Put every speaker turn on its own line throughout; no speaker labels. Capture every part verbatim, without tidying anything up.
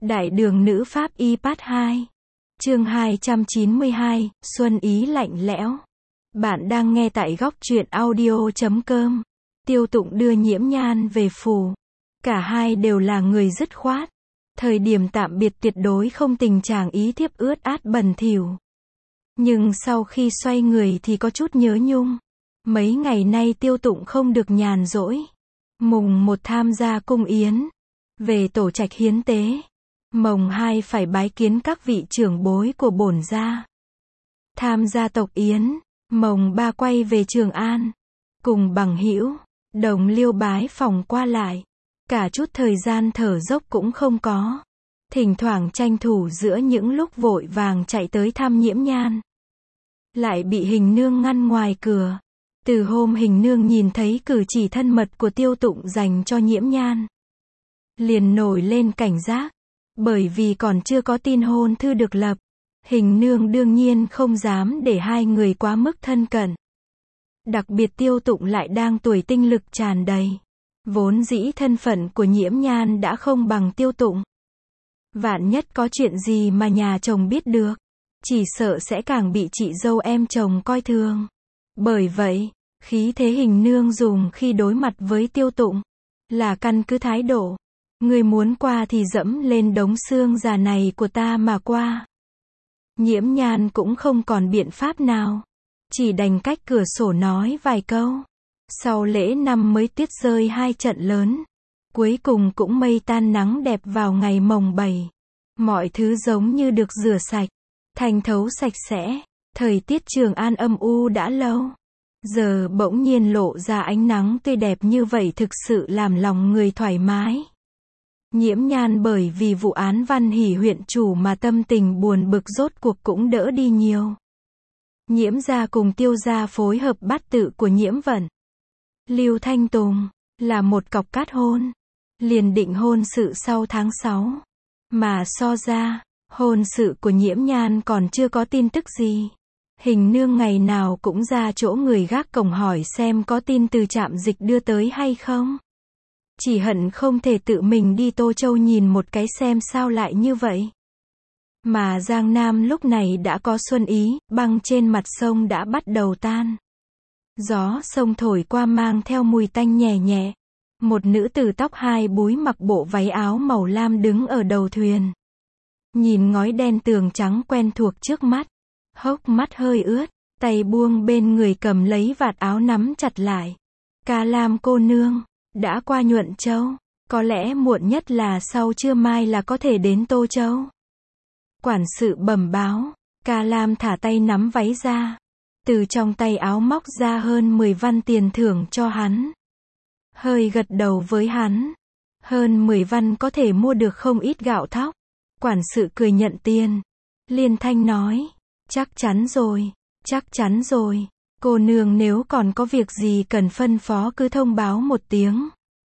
Đại đường nữ pháp y part hai. Chương hai trăm chín mươi hai, Xuân ý lạnh lẽo. Bạn đang nghe tại góc truyện audio chấm com. Tiêu Tụng đưa Nhiễm Nhan về phủ. Cả hai đều là người dứt khoát. Thời điểm tạm biệt tuyệt đối không tình trạng ý thiếp ướt át bẩn thỉu. Nhưng sau khi xoay người thì có chút nhớ nhung. Mấy ngày nay Tiêu Tụng không được nhàn rỗi. Mùng một tham gia cung yến. Về tổ trạch hiến tế. Mồng hai phải bái kiến các vị trưởng bối của bổn gia. Tham gia tộc yến. Mồng ba quay về Trường An. Cùng bằng hữu, đồng liêu bái phòng qua lại. Cả chút thời gian thở dốc cũng không có. Thỉnh thoảng tranh thủ giữa những lúc vội vàng chạy tới thăm Nhiễm Nhan. Lại bị Hình Nương ngăn ngoài cửa. Từ hôm Hình Nương nhìn thấy cử chỉ thân mật của Tiêu Tụng dành cho Nhiễm Nhan, liền nổi lên cảnh giác. Bởi vì còn chưa có tin hôn thư được lập, Hình Nương đương nhiên không dám để hai người quá mức thân cận. Đặc biệt Tiêu Tụng lại đang tuổi tinh lực tràn đầy. Vốn dĩ thân phận của Nhiễm Nhan đã không bằng Tiêu Tụng. Vạn nhất có chuyện gì mà nhà chồng biết được, chỉ sợ sẽ càng bị chị dâu em chồng coi thường. Bởi vậy, khí thế Hình Nương dùng khi đối mặt với Tiêu Tụng là căn cứ thái độ. Người muốn qua thì dẫm lên đống xương già này của ta mà qua. Nhiễm Nhan cũng không còn biện pháp nào. Chỉ đành cách cửa sổ nói vài câu. Sau lễ năm mới tuyết rơi hai trận lớn. Cuối cùng cũng mây tan nắng đẹp vào ngày mồng bảy. Mọi thứ giống như được rửa sạch. Thanh thấu sạch sẽ. Thời tiết Trường An âm u đã lâu. Giờ bỗng nhiên lộ ra ánh nắng tươi đẹp như vậy thực sự làm lòng người thoải mái. Nhiễm Nhan bởi vì vụ án Văn Hỷ huyện chủ mà tâm tình buồn bực rốt cuộc cũng đỡ đi nhiều. Nhiễm gia cùng Tiêu gia phối hợp bắt tự của Nhiễm Vận, Lưu Thanh Tùng, là một cọc cát hôn. Liền định hôn sự sau tháng sáu. Mà so ra, hôn sự của Nhiễm Nhan còn chưa có tin tức gì. Hình Nương ngày nào cũng ra chỗ người gác cổng hỏi xem có tin từ trạm dịch đưa tới hay không. Chỉ hận không thể tự mình đi Tô Châu nhìn một cái xem sao lại như vậy. Mà Giang Nam lúc này đã có xuân ý, băng trên mặt sông đã bắt đầu tan. Gió sông thổi qua mang theo mùi tanh nhẹ nhẹ. Một nữ tử tóc hai búi mặc bộ váy áo màu lam đứng ở đầu thuyền. Nhìn ngói đen tường trắng quen thuộc trước mắt. Hốc mắt hơi ướt, tay buông bên người cầm lấy vạt áo nắm chặt lại. Ca Lam cô nương. Đã qua Nhuận Châu, có lẽ muộn nhất là sau trưa mai là có thể đến Tô Châu. Quản sự bẩm báo. Ca Lam thả tay nắm váy ra. Từ trong tay áo móc ra hơn mười văn tiền thưởng cho hắn. Hơi gật đầu với hắn. Hơn mười văn có thể mua được không ít gạo thóc. Quản sự cười nhận tiền. Liên thanh nói. Chắc chắn rồi, chắc chắn rồi. Cô nương nếu còn có việc gì cần phân phó cứ thông báo một tiếng.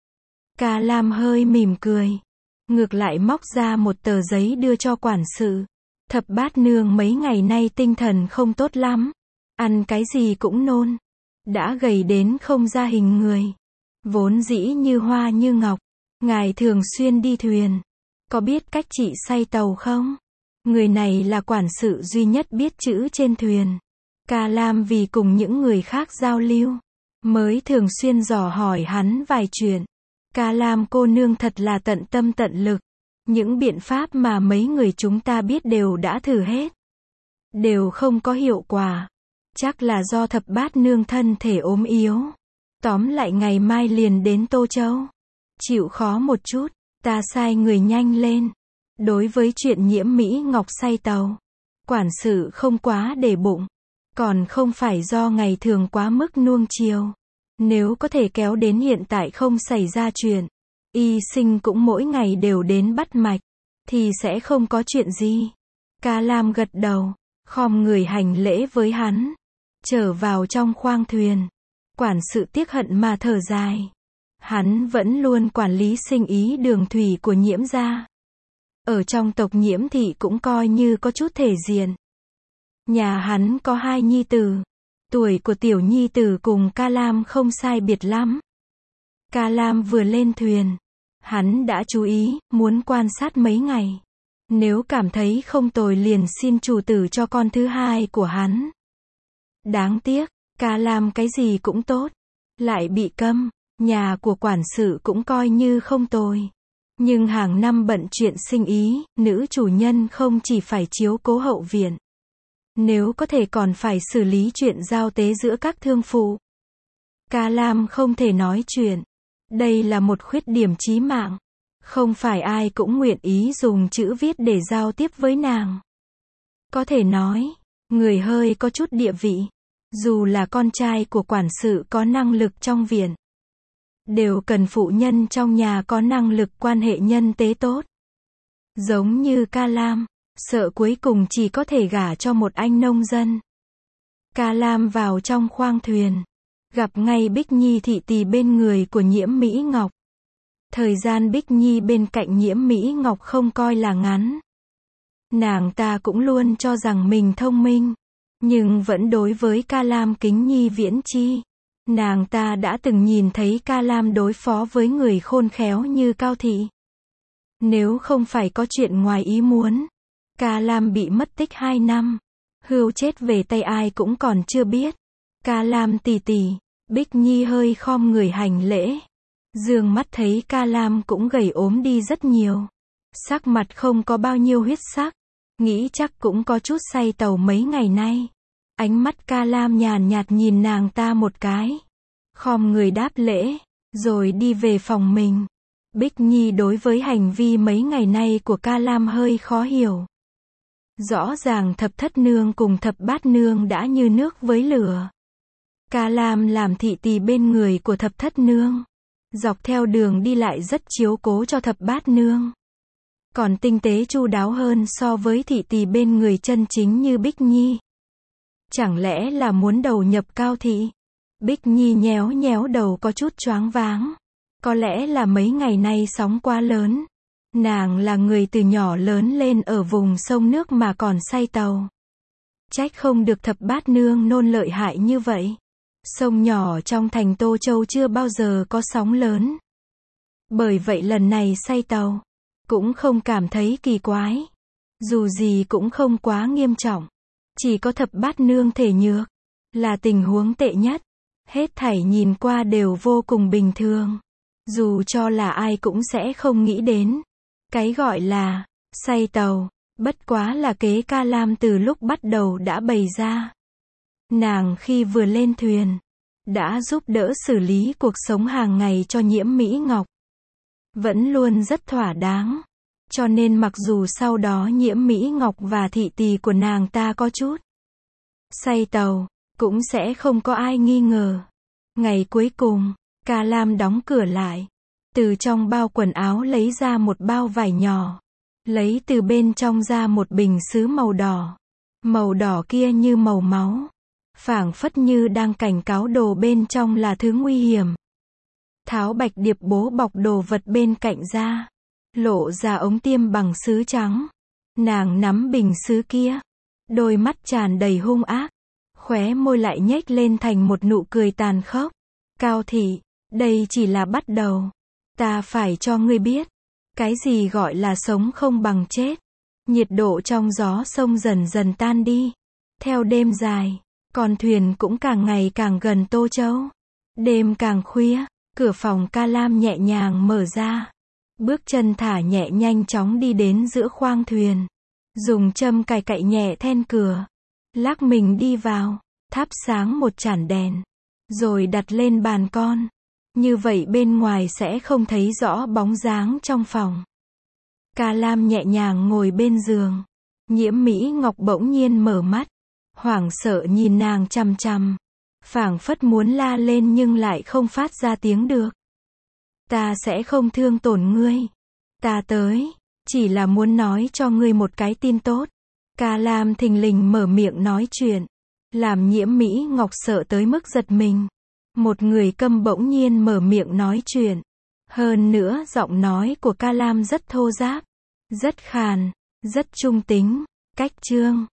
Ca Lam hơi mỉm cười. Ngược lại móc ra một tờ giấy đưa cho quản sự. Thập bát nương mấy ngày nay tinh thần không tốt lắm. Ăn cái gì cũng nôn. Đã gầy đến không ra hình người. Vốn dĩ như hoa như ngọc. Ngài thường xuyên đi thuyền. Có biết cách chị say tàu không? Người này là quản sự duy nhất biết chữ trên thuyền. Ca Lam vì cùng những người khác giao lưu, mới thường xuyên dò hỏi hắn vài chuyện. Ca Lam cô nương thật là tận tâm tận lực. Những biện pháp mà mấy người chúng ta biết đều đã thử hết. Đều không có hiệu quả. Chắc là do thập bát nương thân thể ốm yếu. Tóm lại ngày mai liền đến Tô Châu. Chịu khó một chút, ta sai người nhanh lên. Đối với chuyện Nhiễm Mỹ Ngọc say tàu, quản sự không quá để bụng. Còn không phải do ngày thường quá mức nuông chiều. Nếu có thể kéo đến hiện tại không xảy ra chuyện, y sinh cũng mỗi ngày đều đến bắt mạch, thì sẽ không có chuyện gì. Ca Lam gật đầu, khom người hành lễ với hắn. Trở vào trong khoang thuyền. Quản sự tiếc hận mà thở dài. Hắn vẫn luôn quản lý sinh ý đường thủy của Nhiễm gia. Ở trong tộc Nhiễm thị cũng coi như có chút thể diện. Nhà hắn có hai nhi tử. Tuổi của tiểu nhi tử cùng Ca Lam không sai biệt lắm. Ca Lam vừa lên thuyền, Hắn đã chú ý, muốn quan sát mấy ngày. Nếu cảm thấy không tồi liền xin chủ tử cho con thứ hai của hắn. Đáng tiếc, Ca Lam cái gì cũng tốt, lại bị câm. Nhà của quản sự cũng coi như không tồi. Nhưng hàng năm bận chuyện sinh ý, nữ chủ nhân không chỉ phải chiếu cố hậu viện. Nếu có thể còn phải xử lý chuyện giao tế giữa các thương phụ. Ca Lam không thể nói chuyện. Đây là một khuyết điểm chí mạng. Không phải ai cũng nguyện ý dùng chữ viết để giao tiếp với nàng. Có thể nói, người hơi có chút địa vị, dù là con trai của quản sự có năng lực trong viện, đều cần phụ nhân trong nhà có năng lực quan hệ nhân tế tốt. Giống như Ca Lam, sợ cuối cùng chỉ có thể gả cho một anh nông dân. Ca Lam vào trong khoang thuyền, gặp ngay Bích Nhi thị tỳ bên người của Nhiễm Mỹ Ngọc. Thời gian Bích Nhi bên cạnh Nhiễm Mỹ Ngọc không coi là ngắn. Nàng ta cũng luôn cho rằng mình thông minh, nhưng vẫn đối với Ca Lam kính nhi viễn chi. Nàng ta đã từng nhìn thấy Ca Lam đối phó với người khôn khéo như Cao Thị. Nếu không phải có chuyện ngoài ý muốn, Ca Lam bị mất tích hai năm, hươu chết về tay ai cũng còn chưa biết. Ca Lam tỉ tỉ, Bích Nhi hơi khom người hành lễ. Dương mắt thấy Ca Lam cũng gầy ốm đi rất nhiều. Sắc mặt không có bao nhiêu huyết sắc, nghĩ chắc cũng có chút say tàu mấy ngày nay. Ánh mắt Ca Lam nhàn nhạt nhìn nàng ta một cái, khom người đáp lễ, rồi đi về phòng mình. Bích Nhi đối với hành vi mấy ngày nay của Ca Lam hơi khó hiểu. Rõ ràng thập thất nương cùng thập bát nương đã như nước với lửa. Ca Lam làm thị tỳ bên người của thập thất nương, dọc theo đường đi lại rất chiếu cố cho thập bát nương. Còn tinh tế chu đáo hơn so với thị tỳ bên người chân chính như Bích Nhi. Chẳng lẽ là muốn đầu nhập Cao Thị? Bích Nhi nhéo nhéo đầu có chút choáng váng. Có lẽ là mấy ngày nay sóng quá lớn. Nàng là người từ nhỏ lớn lên ở vùng sông nước mà còn say tàu. Trách không được thập bát nương nôn lợi hại như vậy. Sông nhỏ trong thành Tô Châu chưa bao giờ có sóng lớn. Bởi vậy lần này say tàu, cũng không cảm thấy kỳ quái. Dù gì cũng không quá nghiêm trọng. Chỉ có thập bát nương thể nhược, là tình huống tệ nhất. Hết thảy nhìn qua đều vô cùng bình thường. Dù cho là ai cũng sẽ không nghĩ đến. Cái gọi là say tàu, bất quá là kế Ca Lam từ lúc bắt đầu đã bày ra. Nàng khi vừa lên thuyền, đã giúp đỡ xử lý cuộc sống hàng ngày cho Nhiễm Mỹ Ngọc. Vẫn luôn rất thỏa đáng. Cho nên mặc dù sau đó Nhiễm Mỹ Ngọc và thị tỳ của nàng ta có chút say tàu, cũng sẽ không có ai nghi ngờ. Ngày cuối cùng, Ca Lam đóng cửa lại. Từ trong bao quần áo lấy ra một bao vải nhỏ. Lấy từ bên trong ra một bình sứ màu đỏ. Màu đỏ kia như màu máu. Phảng phất như đang cảnh cáo đồ bên trong là thứ nguy hiểm. Tháo bạch điệp bố bọc đồ vật bên cạnh ra. Lộ ra ống tiêm bằng sứ trắng. Nàng nắm bình sứ kia. Đôi mắt tràn đầy hung ác. Khóe môi lại nhếch lên thành một nụ cười tàn khốc. Cao Thị, đây chỉ là bắt đầu. Ta phải cho ngươi biết. Cái gì gọi là sống không bằng chết. Nhiệt độ trong gió sông dần dần tan đi. Theo đêm dài, con thuyền cũng càng ngày càng gần Tô Châu. Đêm càng khuya, cửa phòng Ca Lam nhẹ nhàng mở ra. Bước chân thả nhẹ nhanh chóng đi đến giữa khoang thuyền. Dùng châm cài cạy nhẹ then cửa. Lắc mình đi vào, thắp sáng một chản đèn. Rồi đặt lên bàn con. Như vậy bên ngoài sẽ không thấy rõ bóng dáng trong phòng. Ca Lam nhẹ nhàng ngồi bên giường. Nhiễm Mỹ Ngọc bỗng nhiên mở mắt. Hoảng sợ nhìn nàng chằm chằm. Phảng phất muốn la lên nhưng lại không phát ra tiếng được. Ta sẽ không thương tổn ngươi. Ta tới, chỉ là muốn nói cho ngươi một cái tin tốt. Ca Lam thình lình mở miệng nói chuyện. Làm Nhiễm Mỹ Ngọc sợ tới mức giật mình. Một người câm bỗng nhiên mở miệng nói chuyện. Hơn nữa giọng nói của Ca Lam rất thô ráp. Rất khàn, rất trung tính. Cách chương.